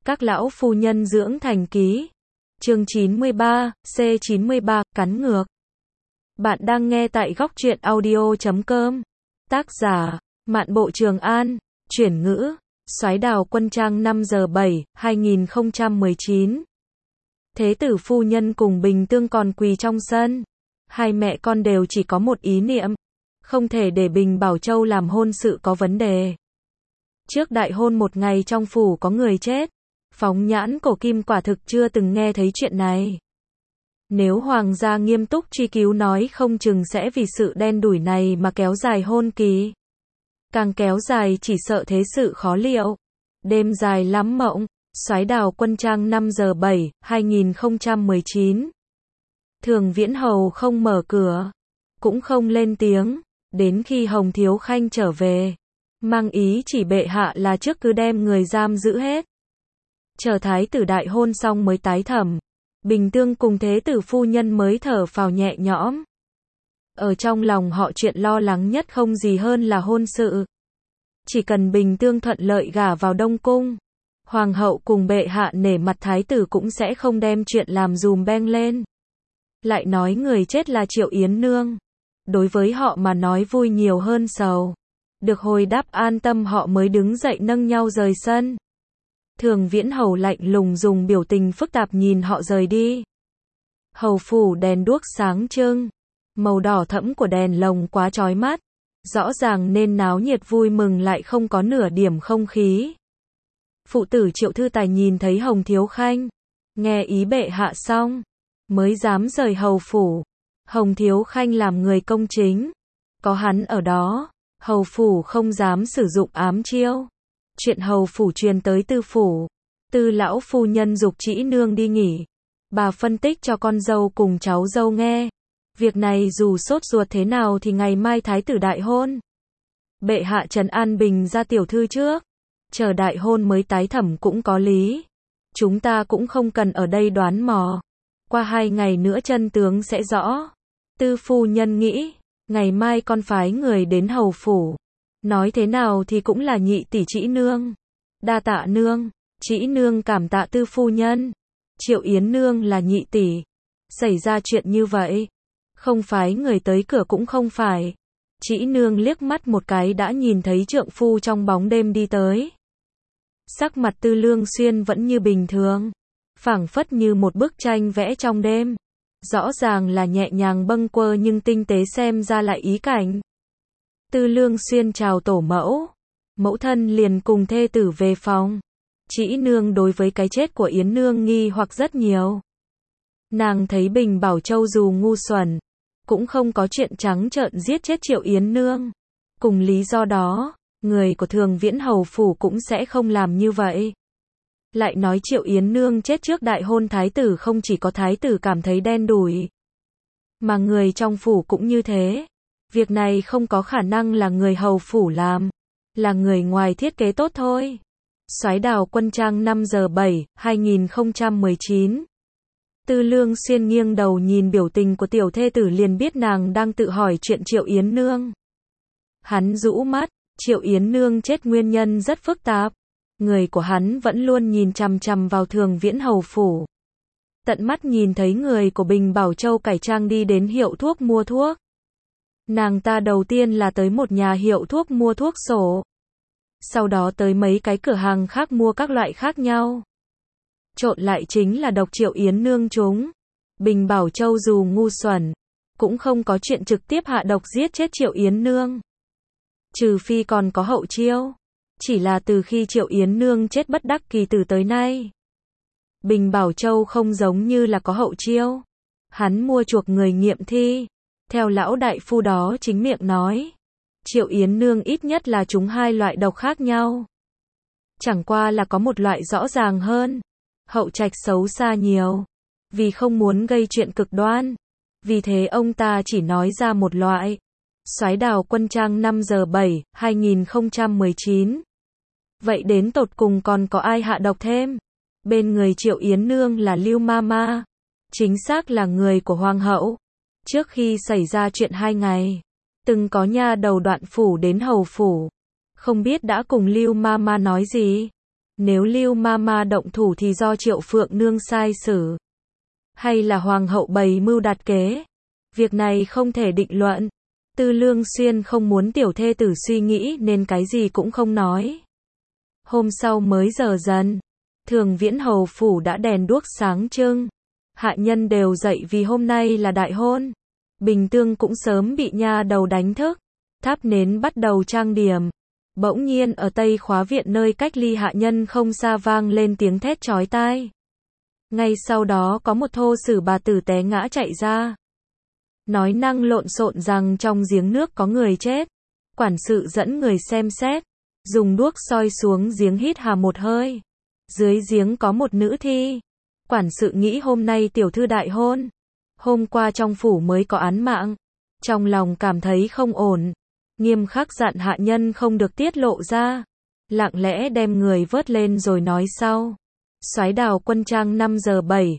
Các lão phu nhân dưỡng thành ký. Chương 93, C93, cắn ngược. Bạn đang nghe tại góc truyện audio.com. Tác giả, Mạn Bộ Trường An. Chuyển ngữ, Soái Đào Quân Trang 5 giờ 7, 2019. Thế tử phu nhân cùng Bình Tương còn quỳ trong sân. Hai mẹ con đều chỉ có một ý niệm. Không thể để Bình Bảo Châu làm hôn sự có vấn đề. Trước đại hôn một ngày trong phủ có người chết. Phóng nhãn cổ kim quả thực chưa từng nghe thấy chuyện này. Nếu hoàng gia nghiêm túc truy cứu nói không chừng sẽ vì sự đen đủi này mà kéo dài hôn kỳ. Càng kéo dài chỉ sợ thế sự khó liệu. Đêm dài lắm mộng. Soái Đào Quân Trang 5 giờ 7, 2019. Thường Viễn Hầu không mở cửa, cũng không lên tiếng, đến khi Hồng Thiếu Khanh trở về, mang ý chỉ bệ hạ là trước cứ đem người giam giữ hết. Chờ thái tử đại hôn xong mới tái thẩm, Bình Tương cùng thế tử phu nhân mới thở phào nhẹ nhõm. Ở trong lòng họ chuyện lo lắng nhất không gì hơn là hôn sự. Chỉ cần Bình Tương thuận lợi gả vào Đông Cung, hoàng hậu cùng bệ hạ nể mặt thái tử cũng sẽ không đem chuyện làm dùm beng lên. Lại nói người chết là Triệu Yến Nương. Đối với họ mà nói vui nhiều hơn sầu. Được hồi đáp an tâm họ mới đứng dậy nâng nhau rời sân. Thường Viễn Hầu lạnh lùng dùng biểu tình phức tạp nhìn họ rời đi. Hầu phủ đèn đuốc sáng trưng. Màu đỏ thẫm của đèn lồng quá chói mắt. Rõ ràng nên náo nhiệt vui mừng lại không có nửa điểm không khí. Phụ tử Triệu Thư Tài nhìn thấy Hồng Thiếu Khanh. Nghe ý bệ hạ xong. Mới dám rời hầu phủ. Hồng Thiếu Khanh làm người công chính. Có hắn ở đó, hầu phủ không dám sử dụng ám chiêu. Chuyện hầu phủ truyền tới tư phủ. Tư lão phu nhân giục Trĩ Nương đi nghỉ. Bà phân tích cho con dâu cùng cháu dâu nghe. Việc này dù sốt ruột thế nào thì ngày mai thái tử đại hôn. Bệ hạ trấn an Bình ra tiểu thư trước. Chờ đại hôn mới tái thẩm cũng có lý. Chúng ta cũng không cần ở đây đoán mò. Qua 2 ngày nữa chân tướng sẽ rõ. Tư phu nhân nghĩ, ngày mai con phái người đến hầu phủ. Nói thế nào thì cũng là nhị tỷ Trĩ Nương. Đa tạ nương. Trĩ Nương cảm tạ tư phu nhân. Triệu Yến Nương là nhị tỷ. Xảy ra chuyện như vậy. Không phái người tới cửa cũng không phải. Trĩ Nương liếc mắt một cái đã nhìn thấy trượng phu trong bóng đêm đi tới. Sắc mặt Tư Lương Xuyên vẫn như bình thường. Phảng phất như một bức tranh vẽ trong đêm. Rõ ràng là nhẹ nhàng bâng quơ nhưng tinh tế xem ra lại ý cảnh. Tư Lương Xuyên chào tổ mẫu. Mẫu thân liền cùng thê tử về phòng. Trĩ Nương đối với cái chết của Yến Nương nghi hoặc rất nhiều. Nàng thấy Bình Bảo Châu dù ngu xuẩn, cũng không có chuyện trắng trợn giết chết Triệu Yến Nương. Cùng lý do đó, người của Thường Viễn Hầu phủ cũng sẽ không làm như vậy. Lại nói Triệu Yến Nương chết trước đại hôn thái tử, không chỉ có thái tử cảm thấy đen đủi, mà người trong phủ cũng như thế. Việc này không có khả năng là người hầu phủ làm, là người ngoài thiết kế tốt thôi. Soái Đào Quân Trang 5 giờ 7, 2019. Tư Lương Xuyên nghiêng đầu nhìn biểu tình của tiểu thê tử liền biết nàng đang tự hỏi chuyện Triệu Yến Nương. Hắn rũ mắt, Triệu Yến Nương chết nguyên nhân rất phức tạp. Người của hắn vẫn luôn nhìn chằm chằm vào Thường Viễn Hầu phủ. Tận mắt nhìn thấy người của Bình Bảo Châu cải trang đi đến hiệu thuốc mua thuốc. Nàng ta đầu tiên là tới một nhà hiệu thuốc mua thuốc sổ. Sau đó tới mấy cái cửa hàng khác mua các loại khác nhau. Trộn lại chính là độc Triệu Yến Nương chúng. Bình Bảo Châu dù ngu xuẩn, cũng không có chuyện trực tiếp hạ độc giết chết Triệu Yến Nương. Trừ phi còn có hậu chiêu. Chỉ là từ khi Triệu Yến Nương chết bất đắc kỳ tử tới nay, Bình Bảo Châu không giống như là có hậu chiêu. Hắn mua chuộc người nghiệm thi. Theo lão đại phu đó chính miệng nói, Triệu Yến Nương ít nhất là trúng 2 loại độc khác nhau. Chẳng qua là có một loại rõ ràng hơn. Hậu trạch xấu xa nhiều. Vì không muốn gây chuyện cực đoan, vì thế ông ta chỉ nói ra một loại. Soái Đào Quân Trang 5 giờ 7, 2019. Vậy đến tột cùng còn có ai hạ độc thêm? Bên người Triệu Yến Nương là Lưu Mama. Chính xác là người của Hoàng hậu. Trước khi xảy ra chuyện 2 ngày, từng có nha đầu Đoạn phủ đến hầu phủ. Không biết đã cùng Lưu Mama nói gì. Nếu Lưu Mama động thủ thì do Triệu Phượng Nương sai xử, hay là Hoàng hậu bày mưu đặt kế? Việc này không thể định luận. Tư Lương Xuyên không muốn tiểu thê tử suy nghĩ nên cái gì cũng không nói. Hôm sau mới giờ dần, Thường Viễn hầu phủ đã đèn đuốc sáng trưng. Hạ nhân đều dậy vì hôm nay là đại hôn. Bình Tương cũng sớm bị nha đầu đánh thức. Thắp nến bắt đầu trang điểm. Bỗng nhiên ở Tây Khóa Viện nơi cách ly hạ nhân không xa vang lên tiếng thét chói tai. Ngay sau đó có một thô sử bà tử té ngã chạy ra. Nói năng lộn xộn rằng trong giếng nước có người chết. Quản sự dẫn người xem xét. Dùng đuốc soi xuống giếng hít hà một hơi. Dưới giếng có một nữ thi. Quản sự nghĩ hôm nay tiểu thư đại hôn. Hôm qua trong phủ mới có án mạng. Trong lòng cảm thấy không ổn. Nghiêm khắc dặn hạ nhân không được tiết lộ ra. Lặng lẽ đem người vớt lên rồi nói sau. Soái Đào Quân Trang 5 giờ 7,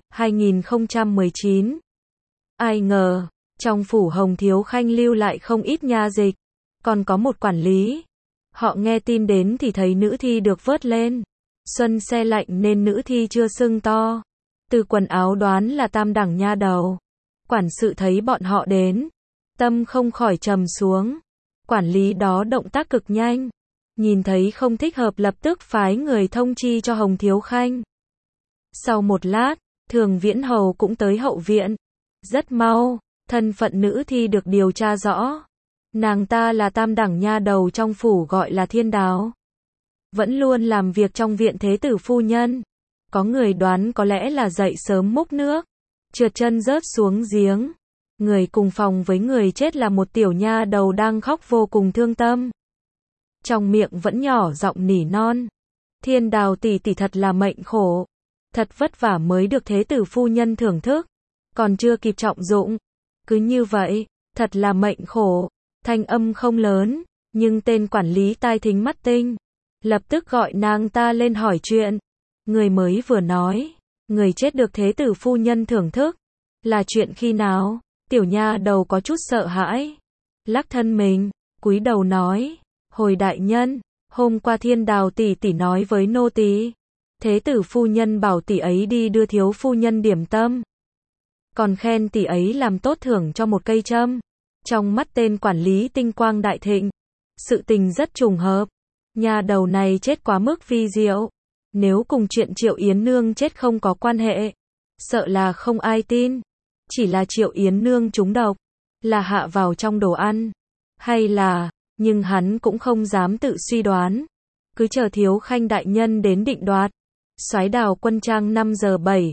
2019. Ai ngờ, trong phủ Hồng Thiếu Khanh lưu lại không ít nha dịch. Còn có một quản lý. Họ nghe tin đến thì thấy nữ thi được vớt lên. Xuân se lạnh nên nữ thi chưa sưng to. Từ quần áo đoán là tam đẳng nha đầu. Quản sự thấy bọn họ đến. Tâm không khỏi trầm xuống. Quản lý đó động tác cực nhanh. Nhìn thấy không thích hợp lập tức phái người thông chi cho Hồng Thiếu Khanh. Sau một lát, Thường Viễn hầu cũng tới hậu viện. Rất mau, thân phận nữ thi được điều tra rõ. Nàng ta là tam đẳng nha đầu trong phủ gọi là Thiên Đào. Vẫn luôn làm việc trong viện thế tử phu nhân. Có người đoán có lẽ là dậy sớm múc nước. Trượt chân rớt xuống giếng. Người cùng phòng với người chết là một tiểu nha đầu đang khóc vô cùng thương tâm. Trong miệng vẫn nhỏ giọng nỉ non. Thiên Đào tỷ tỷ thật là mệnh khổ. Thật vất vả mới được thế tử phu nhân thưởng thức. Còn chưa kịp trọng dụng. Cứ như vậy, thật là mệnh khổ. Thanh âm không lớn, nhưng tên quản lý tai thính mắt tinh. Lập tức gọi nàng ta lên hỏi chuyện. Người mới vừa nói, người chết được thế tử phu nhân thưởng thức. Là chuyện khi nào? Tiểu nha đầu có chút sợ hãi. Lắc thân mình, cúi đầu nói. Hồi đại nhân, hôm qua Thiên Đào tỷ tỷ nói với nô tỳ. Thế tử phu nhân bảo tỷ ấy đi đưa thiếu phu nhân điểm tâm. Còn khen tỷ ấy làm tốt thưởng cho một cây châm. Trong mắt tên quản lý tinh quang đại thịnh. Sự tình rất trùng hợp. Nhà đầu này chết quá mức vi diệu. Nếu cùng chuyện Triệu Yến Nương chết không có quan hệ, sợ là không ai tin. Chỉ là Triệu Yến Nương trúng độc, là hạ vào trong đồ ăn, hay là, nhưng hắn cũng không dám tự suy đoán. Cứ chờ Thiếu Khanh đại nhân đến định đoạt. Soái Đào Quân Trang 5 giờ 7,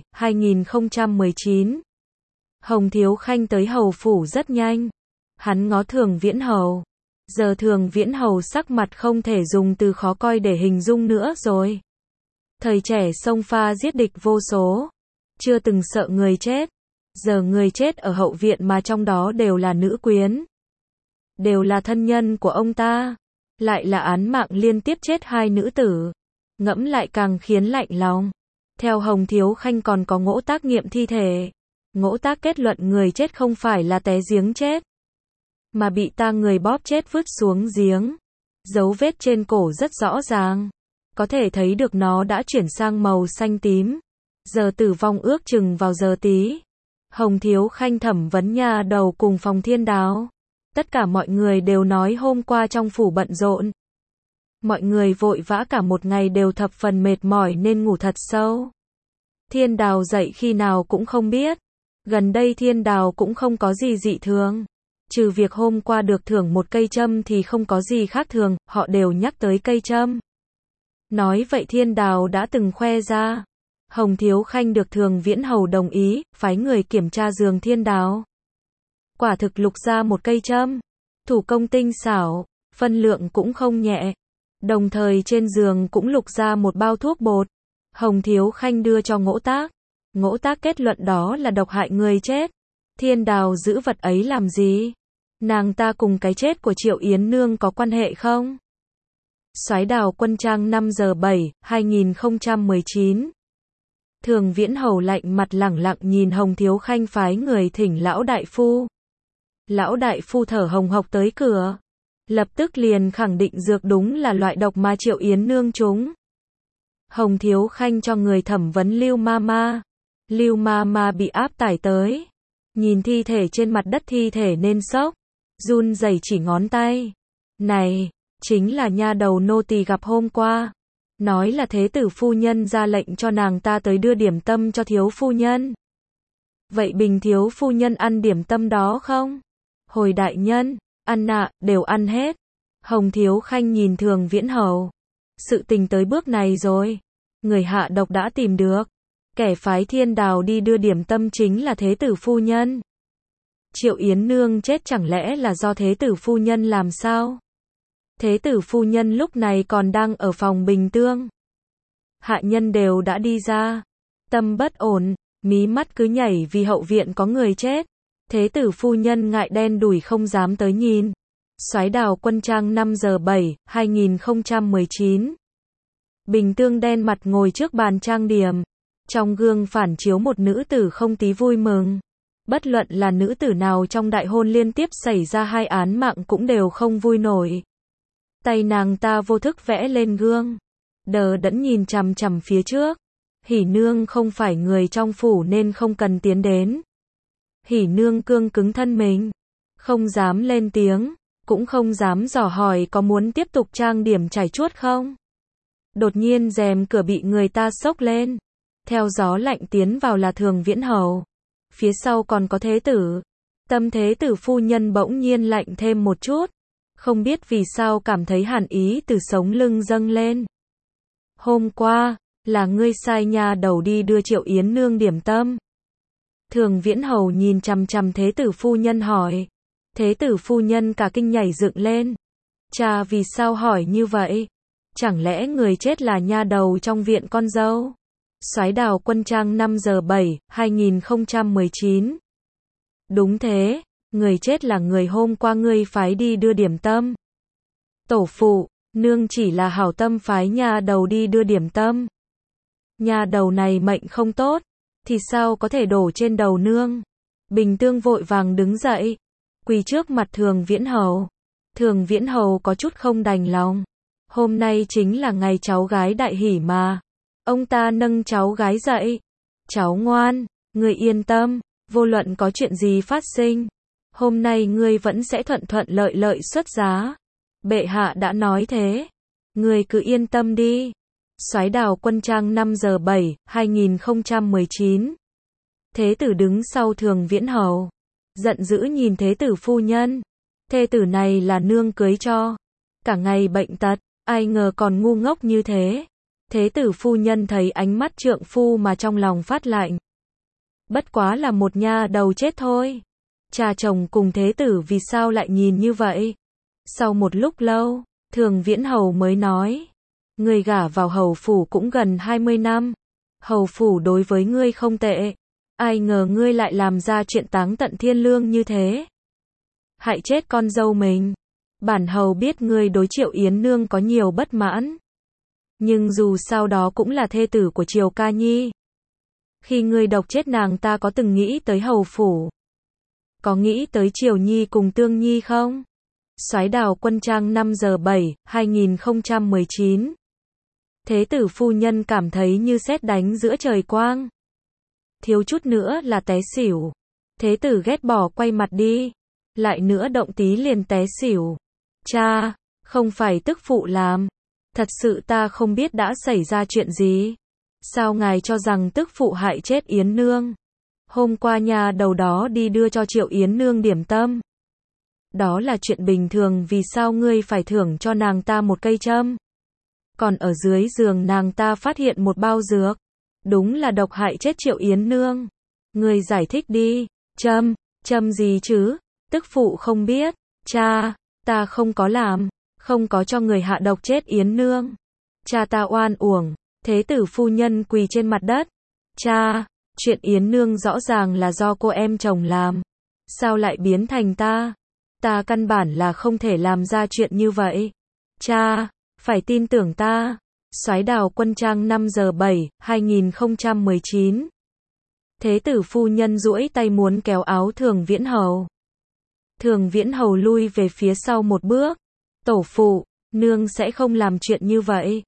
2019. Hồng Thiếu Khanh tới hầu phủ rất nhanh. Hắn ngó Thường Viễn hầu. Giờ Thường Viễn hầu sắc mặt không thể dùng từ khó coi để hình dung nữa rồi. Thời trẻ xông pha giết địch vô số. Chưa từng sợ người chết. Giờ người chết ở hậu viện mà trong đó đều là nữ quyến. Đều là thân nhân của ông ta. Lại là án mạng liên tiếp chết hai nữ tử. Ngẫm lại càng khiến lạnh lòng. Theo Hồng Thiếu Khanh còn có ngỗ tác nghiệm thi thể. Ngỗ tác kết luận người chết không phải là té giếng chết, mà bị tang người bóp chết vứt xuống giếng. Dấu vết trên cổ rất rõ ràng. Có thể thấy được nó đã chuyển sang màu xanh tím. Giờ tử vong ước chừng vào giờ tí. Hồng Thiếu Khanh thẩm vấn nha đầu cùng phòng Thiên Đào. Tất cả mọi người đều nói hôm qua trong phủ bận rộn. Mọi người vội vã cả một ngày đều thập phần mệt mỏi nên ngủ thật sâu. Thiên Đào dậy khi nào cũng không biết. Gần đây Thiên Đào cũng không có gì dị thường. Trừ việc hôm qua được thưởng một cây châm thì không có gì khác thường, họ đều nhắc tới cây châm. Nói vậy Thiên Đào đã từng khoe ra. Hồng Thiếu Khanh được Thường Viễn hầu đồng ý, phái người kiểm tra giường Thiên Đào. Quả thực lục ra một cây châm. Thủ công tinh xảo, phân lượng cũng không nhẹ. Đồng thời trên giường cũng lục ra một bao thuốc bột. Hồng Thiếu Khanh đưa cho Ngỗ Tác. Ngỗ Tác kết luận đó là độc hại người chết. Thiên Đào giữ vật ấy làm gì? Nàng ta cùng cái chết của Triệu Yến Nương có quan hệ không? Soái Đào Quân Trang 5 giờ 7, 2019. Thường Viễn hầu lạnh mặt lẳng lặng nhìn Hồng Thiếu Khanh phái người thỉnh lão đại phu. Lão đại phu thở hồng hộc tới cửa. Lập tức liền khẳng định dược đúng là loại độc mà Triệu Yến Nương trúng. Hồng Thiếu Khanh cho người thẩm vấn Lưu Mama. Lưu Mama bị áp tải tới. Nhìn thi thể trên mặt đất thi thể nên sốc. Run rẩy chỉ ngón tay. Này, chính là nha đầu nô tỳ gặp hôm qua. Nói là thế tử phu nhân ra lệnh cho nàng ta tới đưa điểm tâm cho thiếu phu nhân. Vậy Bình thiếu phu nhân ăn điểm tâm đó không? Hồi đại nhân, ăn ạ, đều ăn hết. Hồng Thiếu Khanh nhìn Thường Viễn Hầu. Sự tình tới bước này rồi. Người hạ độc đã tìm được. Kẻ phái Thiên Đào đi đưa điểm tâm chính là thế tử phu nhân. Triệu Yến Nương chết chẳng lẽ là do thế tử phu nhân làm sao? Thế tử phu nhân lúc này còn đang ở phòng Bình Tương. Hạ nhân đều đã đi ra. Tâm bất ổn, mí mắt cứ nhảy vì hậu viện có người chết. Thế tử phu nhân ngại đen đủi không dám tới nhìn. Soái Đào Quân Trang 5 giờ 7, 2019. Bình Tương đen mặt ngồi trước bàn trang điểm. Trong gương phản chiếu một nữ tử không tí vui mừng. Bất luận là nữ tử nào trong đại hôn liên tiếp xảy ra 2 án mạng cũng đều không vui nổi. Tay nàng ta vô thức vẽ lên gương. Đờ đẫn nhìn chằm chằm phía trước. Hỉ Nương không phải người trong phủ nên không cần tiến đến. Hỉ Nương cương cứng thân mình. Không dám lên tiếng. Cũng không dám dò hỏi có muốn tiếp tục trang điểm chải chuốt không. Đột nhiên rèm cửa bị người ta xốc lên. Theo gió lạnh tiến vào là Thường Viễn Hầu. Phía sau còn có thế tử. Tâm thế tử phu nhân bỗng nhiên lạnh thêm một chút. Không biết vì sao cảm thấy hàn ý từ sống lưng dâng lên. Hôm qua, là ngươi sai nha đầu đi đưa Triệu Yến Nương điểm tâm. Thường Viễn Hầu nhìn chằm chằm thế tử phu nhân hỏi. Thế tử phu nhân cả kinh nhảy dựng lên. Cha vì sao hỏi như vậy? Chẳng lẽ người chết là nha đầu trong viện con dâu? Soái Đào Quân Trang 5 giờ 7, 2019. Đúng thế, người chết là người hôm qua ngươi phái đi đưa điểm tâm. Tổ phụ, nương chỉ là hảo tâm phái nha đầu đi đưa điểm tâm. Nha đầu này mệnh không tốt, thì sao có thể đổ trên đầu nương? Bình Tương vội vàng đứng dậy, quỳ trước mặt Thường Viễn Hầu. Thường Viễn Hầu có chút không đành lòng. Hôm nay chính là ngày cháu gái đại hỷ mà. Ông ta nâng cháu gái dậy. Cháu ngoan, ngươi yên tâm, vô luận có chuyện gì phát sinh. Hôm nay ngươi vẫn sẽ thuận thuận lợi lợi xuất giá. Bệ hạ đã nói thế. Ngươi cứ yên tâm đi. Soái Đào Quân Trang 5 giờ 7, 2019. Thế tử đứng sau Thường Viễn Hầu. Giận dữ nhìn thế tử phu nhân. Thê tử này là nương cưới cho. Cả ngày bệnh tật, ai ngờ còn ngu ngốc như thế. Thế tử phu nhân thấy ánh mắt trượng phu mà trong lòng phát lạnh. Bất quá là một nha đầu chết thôi. Cha chồng cùng thế tử vì sao lại nhìn như vậy? Sau một lúc lâu, Thường Viễn Hầu mới nói. Ngươi gả vào hầu phủ cũng gần 20 năm. Hầu phủ đối với ngươi không tệ. Ai ngờ ngươi lại làm ra chuyện táng tận thiên lương như thế. Hại chết con dâu mình. Bản hầu biết ngươi đối Triệu Yến Nương có nhiều bất mãn. Nhưng dù sao đó cũng là thê tử của Triều Ca Nhi. Khi ngươi độc chết nàng ta có từng nghĩ tới hầu phủ? Có nghĩ tới Triều Nhi cùng Tương Nhi không? Soái Đào Quân Trang 5 giờ 7, 2019. Thế tử phu nhân cảm thấy như sét đánh giữa trời quang. Thiếu chút nữa là té xỉu. Thế tử ghét bỏ quay mặt đi. Lại nữa động tí liền té xỉu. Cha, không phải tức phụ làm. Thật sự ta không biết đã xảy ra chuyện gì. Sao ngài cho rằng tức phụ hại chết Yến Nương? Hôm qua nhà đầu đó đi đưa cho Triệu Yến Nương điểm tâm. Đó là chuyện bình thường, vì sao ngươi phải thưởng cho nàng ta một cây châm? Còn ở dưới giường nàng ta phát hiện một bao dược. Đúng là độc hại chết Triệu Yến Nương. Ngươi giải thích đi. Châm gì chứ? Tức phụ không biết. Cha, ta không có làm. Không có cho người hạ độc chết Yến Nương. Cha ta oan uổng. Thế tử phu nhân quỳ trên mặt đất. Cha, chuyện Yến Nương rõ ràng là do cô em chồng làm. Sao lại biến thành ta? Ta căn bản là không thể làm ra chuyện như vậy. Cha, phải tin tưởng ta. Soái Đào Quân Trang 5 giờ 7, 2019. Thế tử phu nhân duỗi tay muốn kéo áo Thường Viễn Hầu. Thường Viễn Hầu lui về phía sau một bước. Tổ phụ, nương sẽ không làm chuyện như vậy.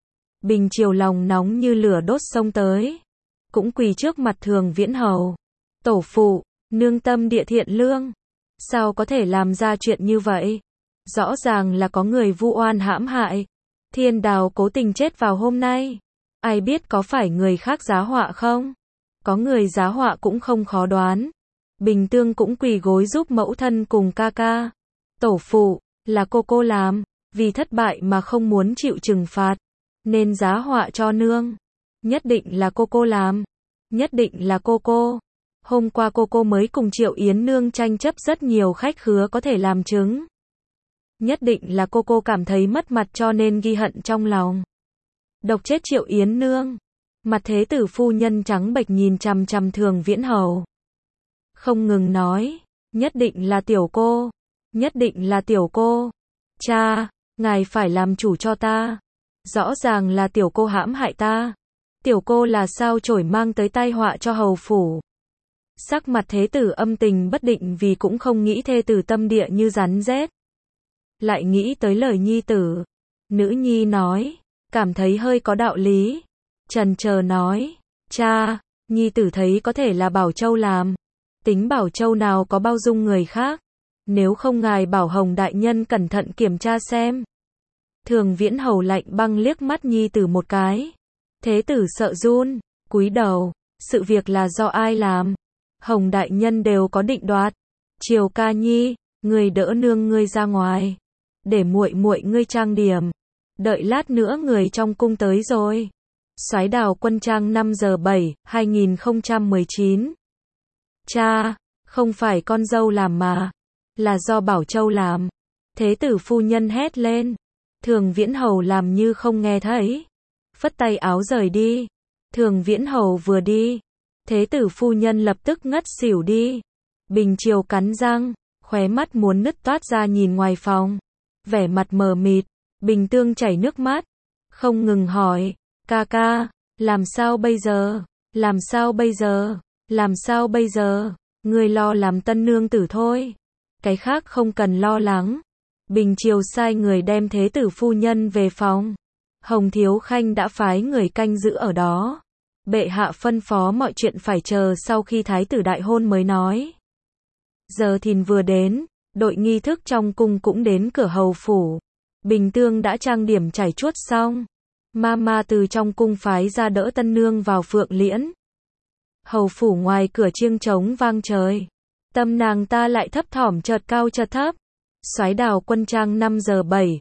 Bình Triều lòng nóng như lửa đốt xông tới, cũng quỳ trước mặt Thường Viễn Hầu. Tổ phụ, nương tâm địa thiện lương, sao có thể làm ra chuyện như vậy? Rõ ràng là có người vu oan hãm hại. Thiên Đào cố tình chết vào hôm nay. Ai biết có phải người khác giá họa không? Có người giá họa cũng không khó đoán. Bình Tương cũng quỳ gối giúp mẫu thân cùng ca ca. Tổ phụ, là cô làm, vì thất bại mà không muốn chịu trừng phạt, nên giá họa cho nương. Nhất định là cô làm. Nhất định là cô. Hôm qua cô mới cùng Triệu Yến Nương tranh chấp rất nhiều khách khứa có thể làm chứng. Nhất định là cô cảm thấy mất mặt cho nên ghi hận trong lòng. Độc chết Triệu Yến Nương. Mặt Thế tử phu nhân trắng bệch nhìn chằm chằm Thường Viễn Hầu. Không ngừng nói, nhất định là tiểu cô. Nhất định là tiểu cô. Cha, ngài phải làm chủ cho ta. Rõ ràng là tiểu cô hãm hại ta. Tiểu cô là sao chổi mang tới tai họa cho hầu phủ. Sắc mặt Thế tử âm tình bất định vì cũng không nghĩ thê tử tâm địa như rắn rết. Lại nghĩ tới lời nhi tử. Nữ nhi nói, cảm thấy hơi có đạo lý. Chần chờ nói, cha, nhi tử thấy có thể là Bảo Châu làm. Tính Bảo Châu nào có bao dung người khác. Nếu không ngài bảo Hồng đại nhân cẩn thận kiểm tra xem. Thường Viễn Hầu lạnh băng liếc mắt nhi tử một cái. Thế tử sợ run, cúi đầu, sự việc là do ai làm? Hồng đại nhân đều có định đoạt. Triều ca nhi, người đỡ nương ngươi ra ngoài, để muội muội ngươi trang điểm. Đợi lát nữa người trong cung tới rồi. Soái Đào Quân Trang 5 giờ 7, 2019. Cha, không phải con dâu làm mà, là do Bảo Châu làm. Thế tử phu nhân hét lên. Thường Viễn Hầu làm như không nghe thấy, phất tay áo rời đi. Thường Viễn Hầu vừa đi, Thế tử phu nhân lập tức ngất xỉu đi. Bình Triều cắn răng, khóe mắt muốn nứt toát ra nhìn ngoài phòng, vẻ mặt mờ mịt. Bình Tương chảy nước mắt, không ngừng hỏi, ca ca, làm sao bây giờ? Làm sao bây giờ? Làm sao bây giờ? Ngươi lo làm tân nương tử thôi, cái khác không cần lo lắng. Bình Triều sai người đem Thế tử phu nhân về phòng. Hồng Thiếu Khanh đã phái người canh giữ ở đó. Bệ hạ phân phó mọi chuyện phải chờ sau khi thái tử đại hôn mới nói. Giờ thìn vừa đến, đội nghi thức trong cung cũng đến cửa hầu phủ. Bình Tương đã trang điểm chải chuốt xong. Mama từ trong cung phái ra đỡ tân nương vào phượng liễn. Hầu phủ ngoài cửa chiêng trống vang trời. Tâm nàng ta lại thấp thỏm chợt cao chợt thấp. Soái Đào Quân Trang 5 giờ 7,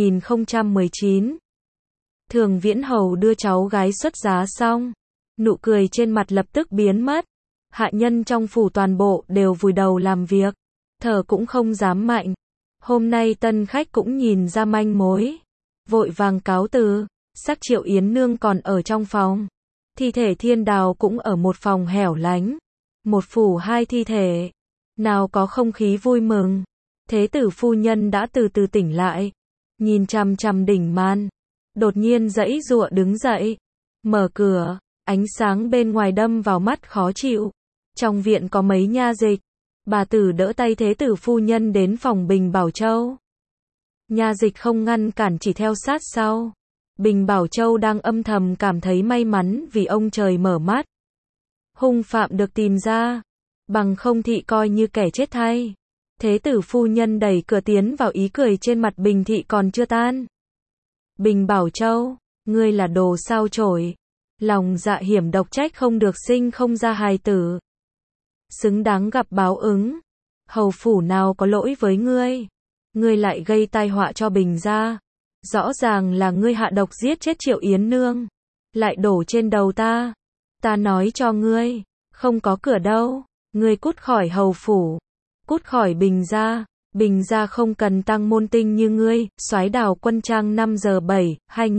2019. Thường Viễn Hầu đưa cháu gái xuất giá xong, nụ cười trên mặt lập tức biến mất. Hạ nhân trong phủ toàn bộ đều vùi đầu làm việc, thở cũng không dám mạnh. Hôm nay tân khách cũng nhìn ra manh mối, vội vàng cáo từ. Sắc Triệu Yến Nương còn ở trong phòng, thi thể Thiên Đào cũng ở một phòng hẻo lánh. Một phủ hai thi thể, nào có không khí vui mừng. Thế tử phu nhân đã từ từ tỉnh lại, nhìn chằm chằm đỉnh màn, đột nhiên giãy giụa đứng dậy, mở cửa, ánh sáng bên ngoài đâm vào mắt khó chịu. Trong viện có mấy nha dịch, bà tử đỡ tay thế tử phu nhân đến phòng Bình Bảo Châu. Nha dịch không ngăn cản chỉ theo sát sau. Bình Bảo Châu đang âm thầm cảm thấy may mắn vì ông trời mở mắt. Hung phạm được tìm ra, bằng không thị coi như kẻ chết thay. Thế tử phu nhân đẩy cửa tiến vào, ý cười trên mặt Bình thị còn chưa tan. Bình Bảo Châu, ngươi là đồ sao chổi, lòng dạ hiểm độc, trách không được sinh không ra hài tử. Xứng đáng gặp báo ứng. Hầu phủ nào có lỗi với ngươi, ngươi lại gây tai họa cho Bình gia. Rõ ràng là ngươi hạ độc giết chết Triệu Yến Nương, lại đổ trên đầu ta. Ta nói cho ngươi, không có cửa đâu, ngươi cút khỏi hầu phủ, cút khỏi Bình gia. Bình gia không cần tăng môn tinh như ngươi. Soái Đào Quân Trang 5 giờ 7,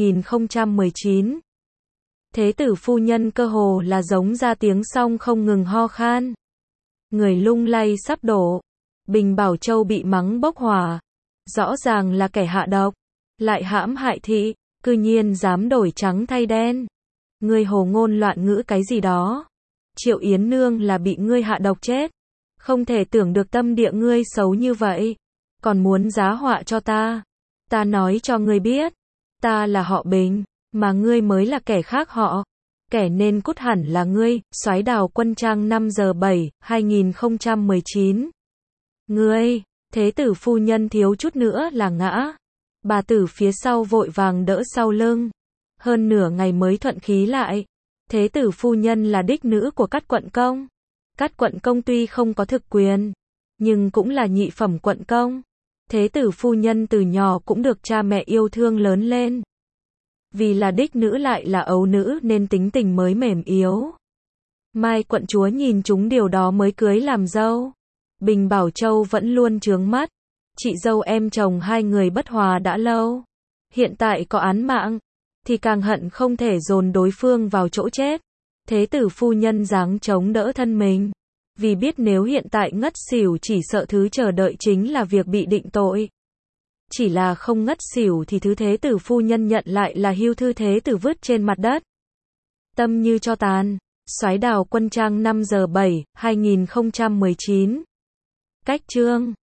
2019. Thế tử phu nhân cơ hồ là giống ra tiếng xong không ngừng ho khan. Người lung lay sắp đổ. Bình Bảo Châu bị mắng bốc hỏa. Rõ ràng là kẻ hạ độc, lại hãm hại thị, cư nhiên dám đổi trắng thay đen. Ngươi hồ ngôn loạn ngữ cái gì đó. Triệu Yến Nương là bị ngươi hạ độc chết. Không thể tưởng được tâm địa ngươi xấu như vậy, còn muốn giá họa cho ta. Ta nói cho ngươi biết, ta là họ Bình, mà ngươi mới là kẻ khác họ. Kẻ nên cút hẳn là ngươi, Soái Đào Quân Trang 5 giờ 7, 2019. Ngươi, thế tử phu nhân thiếu chút nữa là ngã. Bà tử phía sau vội vàng đỡ sau lưng. Hơn nửa ngày mới thuận khí lại. Thế tử phu nhân là đích nữ của Cát quận công. Cát quận công tuy không có thực quyền, nhưng cũng là nhị phẩm quận công. Thế tử phu nhân từ nhỏ cũng được cha mẹ yêu thương lớn lên. Vì là đích nữ lại là ấu nữ nên tính tình mới mềm yếu. Mai quận chúa nhìn chúng điều đó mới cưới làm dâu. Bình Bảo Châu vẫn luôn chướng mắt. Chị dâu em chồng hai người bất hòa đã lâu. Hiện tại có án mạng, thì càng hận không thể dồn đối phương vào chỗ chết. Thế tử phu nhân giáng chống đỡ thân mình. Vì biết nếu hiện tại ngất xỉu chỉ sợ thứ chờ đợi chính là việc bị định tội. Chỉ là không ngất xỉu thì thứ thế tử phu nhân nhận lại là hưu thư thế tử vứt trên mặt đất. Tâm như cho tàn. Soái Đào Quân Trang 5 giờ 7, 2019. Cách chương